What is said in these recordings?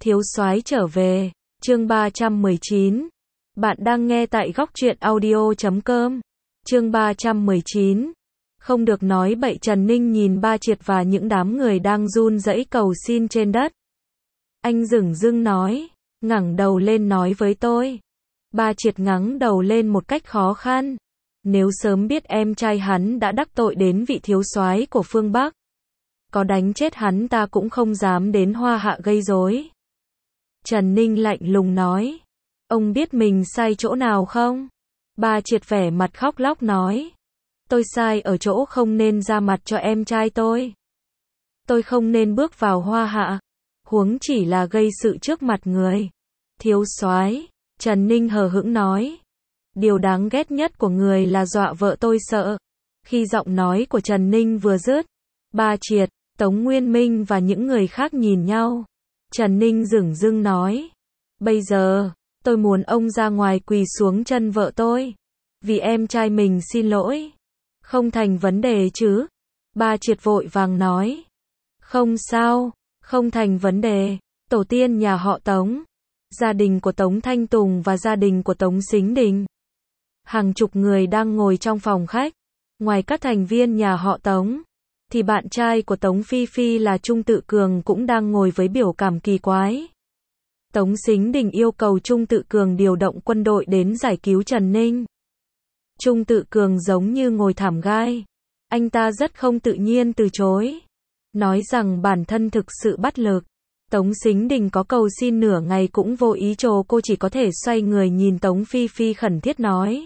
Thiếu soái trở về, chương 319. Bạn đang nghe tại góc truyện audio.com. Chương 319. Không được nói bậy. Trần Ninh nhìn Ba Triệt và những đám người đang run rẩy cầu xin trên đất. Anh dửng dưng nói, ngẩng đầu lên nói với tôi. Ba Triệt ngẩng đầu lên một cách khó khăn. Nếu sớm biết em trai hắn đã đắc tội đến vị thiếu soái của phương Bắc, có đánh chết hắn ta cũng không dám đến Hoa Hạ gây rối. Trần Ninh lạnh lùng nói, ông biết mình sai chỗ nào không? Ba Triệt vẻ mặt khóc lóc nói, tôi sai ở chỗ không nên ra mặt cho em trai tôi. Tôi không nên bước vào Hoa Hạ, huống chỉ là gây sự trước mặt người. Thiếu soái, Trần Ninh hờ hững nói, điều đáng ghét nhất của người là dọa vợ tôi sợ. Khi giọng nói của Trần Ninh vừa dứt, Ba Triệt, Tống Nguyên Minh và những người khác nhìn nhau. Trần Ninh dửng dưng nói, bây giờ, tôi muốn ông ra ngoài quỳ xuống chân vợ tôi. Vì em trai mình xin lỗi. Không thành vấn đề chứ? Ba Triệt vội vàng nói, không sao, không thành vấn đề. Tổ tiên nhà họ Tống, gia đình của Tống Thanh Tùng và gia đình của Tống Sính Đình. Hàng chục người đang ngồi trong phòng khách. Ngoài các thành viên nhà họ Tống, thì bạn trai của Tống Phi Phi là Trung Tự Cường cũng đang ngồi với biểu cảm kỳ quái. Tống Sính Đình yêu cầu Trung Tự Cường điều động quân đội đến giải cứu Trần Ninh. Trung Tự Cường giống như ngồi thảm gai. Anh ta rất không tự nhiên từ chối, nói rằng bản thân thực sự bất lực. Tống Sính Đình có cầu xin nửa ngày cũng vô ý trồ, cô chỉ có thể xoay người nhìn Tống Phi Phi khẩn thiết nói,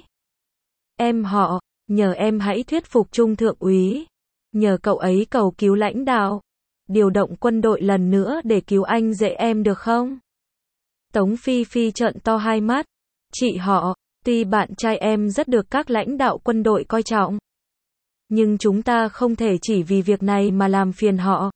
em họ, nhờ em hãy thuyết phục Trung thượng úy, nhờ cậu ấy cầu cứu lãnh đạo, điều động quân đội lần nữa để cứu anh rể em được không? Tống Phi Phi trợn to hai mắt, chị họ, tuy bạn trai em rất được các lãnh đạo quân đội coi trọng, nhưng chúng ta không thể chỉ vì việc này mà làm phiền họ.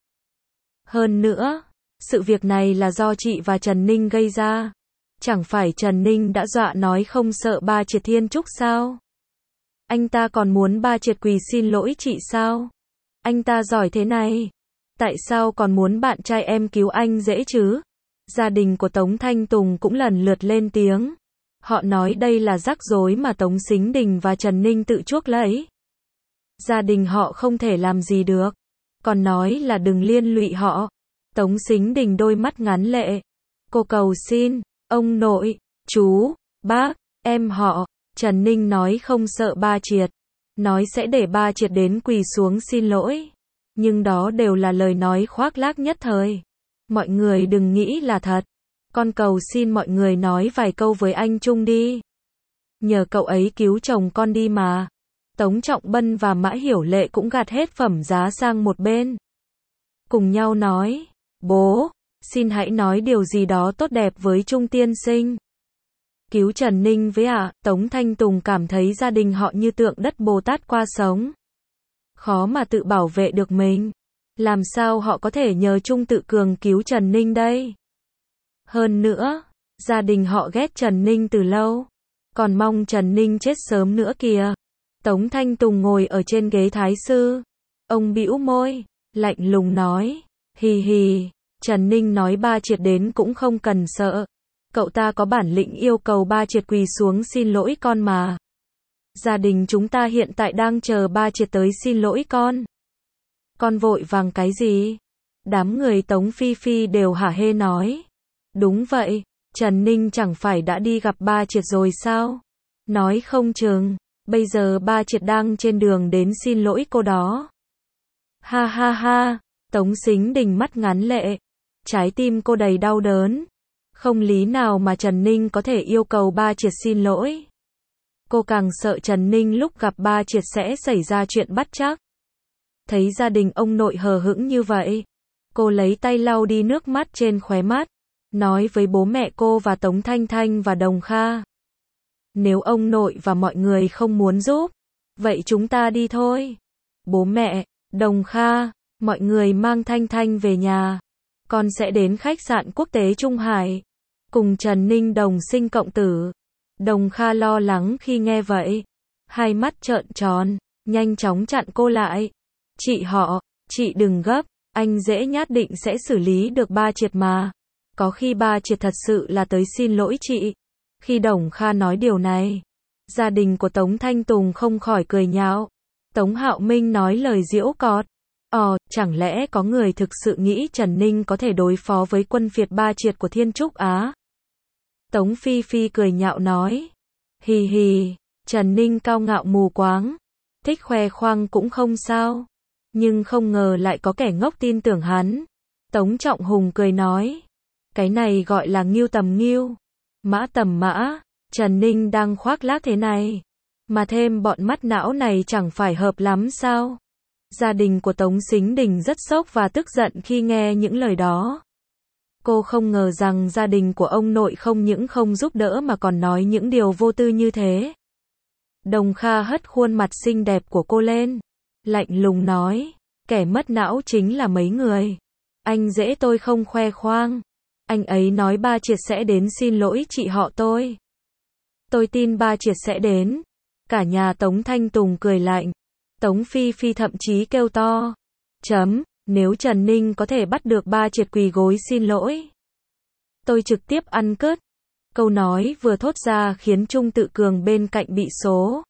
Hơn nữa, sự việc này là do chị và Trần Ninh gây ra. Chẳng phải Trần Ninh đã dọa nói không sợ Ba Triệt thiên trúc sao? Anh ta còn muốn Ba Triệt quỳ xin lỗi chị sao? Anh ta giỏi thế này, tại sao còn muốn bạn trai em cứu anh dễ chứ? Gia đình của Tống Thanh Tùng cũng lần lượt lên tiếng. Họ nói đây là rắc rối mà Tống Sính Đình và Trần Ninh tự chuốc lấy. Gia đình họ không thể làm gì được, còn nói là đừng liên lụy họ. Tống Sính Đình đôi mắt ngắn lệ. Cô cầu xin, ông nội, chú, bác, em họ. Trần Ninh nói không sợ Ba Triệt, nói sẽ để Ba Triệt đến quỳ xuống xin lỗi. Nhưng đó đều là lời nói khoác lác nhất thời. Mọi người đừng nghĩ là thật. Con cầu xin mọi người nói vài câu với anh Trung đi. Nhờ cậu ấy cứu chồng con đi mà. Tống Trọng Bân và Mã Hiểu Lệ cũng gạt hết phẩm giá sang một bên. Cùng nhau nói, bố, xin hãy nói điều gì đó tốt đẹp với Trung tiên sinh. Cứu Trần Ninh với ạ. Tống Thanh Tùng cảm thấy gia đình họ như tượng đất Bồ Tát qua sống. Khó mà tự bảo vệ được mình. Làm sao họ có thể nhờ Trung Tự Cường cứu Trần Ninh đây? Hơn nữa, gia đình họ ghét Trần Ninh từ lâu, còn mong Trần Ninh chết sớm nữa kìa. Tống Thanh Tùng ngồi ở trên ghế thái sư. Ông bĩu môi, lạnh lùng nói, hì hì, Trần Ninh nói Ba Triệt đến cũng không cần sợ. Cậu ta có bản lĩnh yêu cầu Ba Triệt quỳ xuống xin lỗi con mà. Gia đình chúng ta hiện tại đang chờ Ba Triệt tới xin lỗi con. Con vội vàng cái gì? Đám người Tống Phi Phi đều hả hê nói. Đúng vậy, Trần Ninh chẳng phải đã đi gặp Ba Triệt rồi sao? Nói không chừng, bây giờ Ba Triệt đang trên đường đến xin lỗi cô đó. Ha ha ha, Tống Sính Đình mắt ngắn lệ. Trái tim cô đầy đau đớn. Không lý nào mà Trần Ninh có thể yêu cầu Ba Triệt xin lỗi. Cô càng sợ Trần Ninh lúc gặp Ba Triệt sẽ xảy ra chuyện bất trắc. Thấy gia đình ông nội hờ hững như vậy, cô lấy tay lau đi nước mắt trên khóe mắt, nói với bố mẹ cô và Tống Thanh Thanh và Đồng Kha. Nếu ông nội và mọi người không muốn giúp, vậy chúng ta đi thôi. Bố mẹ, Đồng Kha, mọi người mang Thanh Thanh về nhà. Con sẽ đến khách sạn quốc tế Trung Hải, cùng Trần Ninh đồng sinh cộng tử. Đồng Kha lo lắng khi nghe vậy, hai mắt trợn tròn, nhanh chóng chặn cô lại. Chị họ, chị đừng gấp, anh dễ nhất định sẽ xử lý được Ba Triệt mà. Có khi ba Triệt thật sự là tới xin lỗi chị. Khi Đồng Kha nói điều này, gia đình của Tống Thanh Tùng không khỏi cười nhạo. Tống Hạo Minh nói lời giễu cợt. Chẳng lẽ có người thực sự nghĩ Trần Ninh có thể đối phó với quân phiệt ba Triệt của Thiên Trúc Á? Tống Phi Phi cười nhạo nói. Hì hì, Trần Ninh cao ngạo mù quáng. Thích khoe khoang cũng không sao. Nhưng không ngờ lại có kẻ ngốc tin tưởng hắn. Tống Trọng Hùng cười nói. Cái này gọi là ngưu tầm ngưu. Mã tầm mã. Trần Ninh đang khoác lác thế này. Mà thêm bọn mắt não này chẳng phải hợp lắm sao? Gia đình của Tống Sính Đình rất sốc và tức giận khi nghe những lời đó. Cô không ngờ rằng gia đình của ông nội không những không giúp đỡ mà còn nói những điều vô tư như thế. Đồng Kha hất khuôn mặt xinh đẹp của cô lên. Lạnh lùng nói. Kẻ mất não chính là mấy người. Anh dễ tôi không khoe khoang. Anh ấy nói ba Triệt sẽ đến xin lỗi chị họ tôi. Tôi tin ba Triệt sẽ đến. Cả nhà Tống Thanh Tùng cười lạnh. Tống Phi Phi thậm chí kêu to. Nếu Trần Ninh có thể bắt được ba Triệt quỳ gối xin lỗi, tôi trực tiếp ăn cứt. Câu nói vừa thốt ra khiến Trung Tự Cường bên cạnh bị số.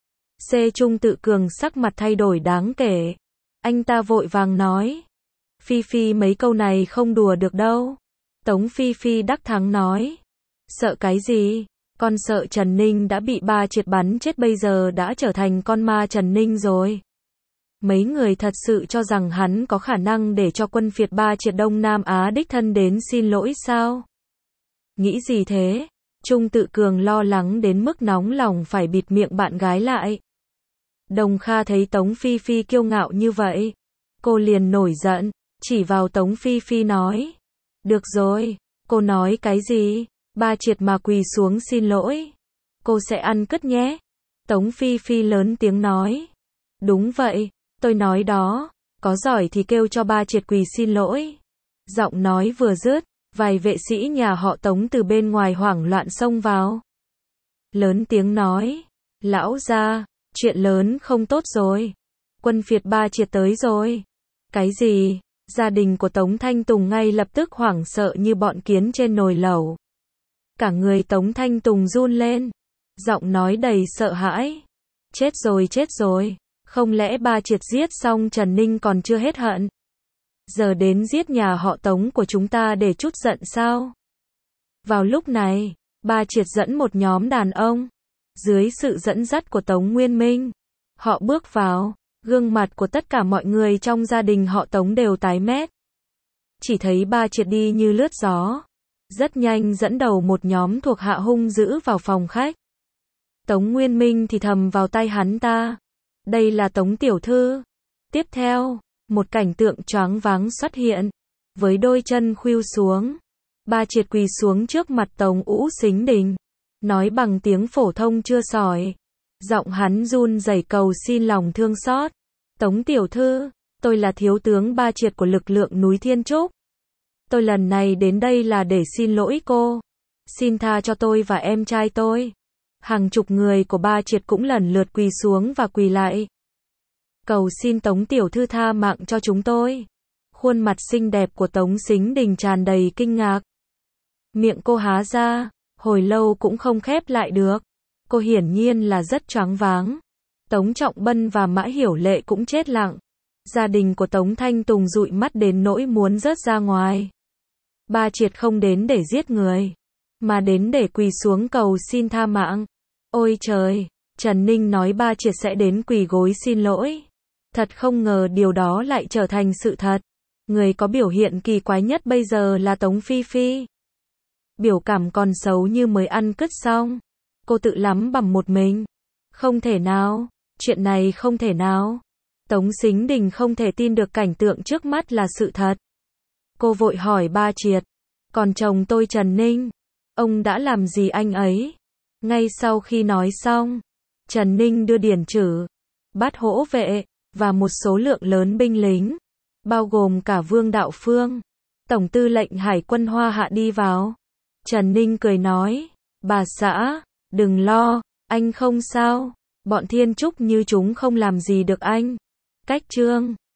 Trung Tự Cường sắc mặt thay đổi đáng kể. Anh ta vội vàng nói. Phi Phi mấy câu này không đùa được đâu. Tống Phi Phi đắc thắng nói. Sợ cái gì? Con sợ Trần Ninh đã bị ba Triệt bắn chết, bây giờ đã trở thành con ma Trần Ninh rồi. Mấy người thật sự cho rằng hắn có khả năng để cho quân phiệt ba Triệt Đông Nam Á đích thân đến xin lỗi sao? Nghĩ gì thế? Trung Tự Cường lo lắng đến mức nóng lòng phải bịt miệng bạn gái lại. Đồng Kha thấy Tống Phi Phi kiêu ngạo như vậy, cô liền nổi giận, chỉ vào Tống Phi Phi nói. Được rồi, cô nói cái gì? Ba Triệt mà quỳ xuống xin lỗi, cô sẽ ăn cứt nhé. Tống Phi Phi lớn tiếng nói. Đúng vậy, tôi nói đó, có giỏi thì kêu cho ba Triệt quỳ xin lỗi. Giọng nói vừa dứt, vài vệ sĩ nhà họ Tống từ bên ngoài hoảng loạn xông vào. Lớn tiếng nói. Lão gia, chuyện lớn không tốt rồi. Quân phiệt ba Triệt tới rồi. Cái gì? Gia đình của Tống Thanh Tùng ngay lập tức hoảng sợ như bọn kiến trên nồi lẩu. Cả người Tống Thanh Tùng run lên. Giọng nói đầy sợ hãi. Chết rồi. Không lẽ ba Triệt giết xong Trần Ninh còn chưa hết hận? Giờ đến giết nhà họ Tống của chúng ta để trút giận sao? Vào lúc này, ba Triệt dẫn một nhóm đàn ông. Dưới sự dẫn dắt của Tống Nguyên Minh, họ bước vào. Gương mặt của tất cả mọi người trong gia đình họ Tống đều tái mét. Chỉ thấy ba Triệt đi như lướt gió. Rất nhanh dẫn đầu một nhóm thuộc hạ hung dữ vào phòng khách. Tống Nguyên Minh thì thầm vào tay hắn ta. Đây là Tống tiểu thư. Tiếp theo, một cảnh tượng choáng váng xuất hiện. Với đôi chân khuỵu xuống, ba Triệt quỳ xuống trước mặt Tống Sính Đình. Nói bằng tiếng phổ thông chưa sỏi. Giọng hắn run rẩy cầu xin lòng thương xót. Tống tiểu thư, tôi là thiếu tướng ba Triệt của lực lượng núi Thiên Trúc. Tôi lần này đến đây là để xin lỗi cô. Xin tha cho tôi và em trai tôi. Hàng chục người của ba Triệt cũng lần lượt quỳ xuống và quỳ lại. Cầu xin Tống tiểu thư tha mạng cho chúng tôi. Khuôn mặt xinh đẹp của Tống Sính Đình tràn đầy kinh ngạc. Miệng cô há ra, hồi lâu cũng không khép lại được. Cô hiển nhiên là rất choáng váng. Tống Trọng Bân và Mã Hiểu Lệ cũng chết lặng. Gia đình của Tống Thanh Tùng dụi mắt đến nỗi muốn rớt ra ngoài. Ba Triệt không đến để giết người, mà đến để quỳ xuống cầu xin tha mạng. Ôi trời, Trần Ninh nói ba Triệt sẽ đến quỳ gối xin lỗi. Thật không ngờ điều đó lại trở thành sự thật. Người có biểu hiện kỳ quái nhất bây giờ là Tống Phi Phi. Biểu cảm còn xấu như mới ăn cứt xong. Cô tự lắm bầm một mình. Không thể nào, chuyện này không thể nào. Tống Sính Đình không thể tin được cảnh tượng trước mắt là sự thật. Cô vội hỏi ba Triệt. Còn chồng tôi Trần Ninh, ông đã làm gì anh ấy? Ngay sau khi nói xong, Trần Ninh đưa điển trữ, bát hỗ vệ, và một số lượng lớn binh lính, bao gồm cả Vương Đạo Phương, Tổng tư lệnh Hải quân Hoa Hạ đi vào. Trần Ninh cười nói, bà xã, đừng lo, anh không sao, bọn Thiên Trúc như chúng không làm gì được anh. Cách chương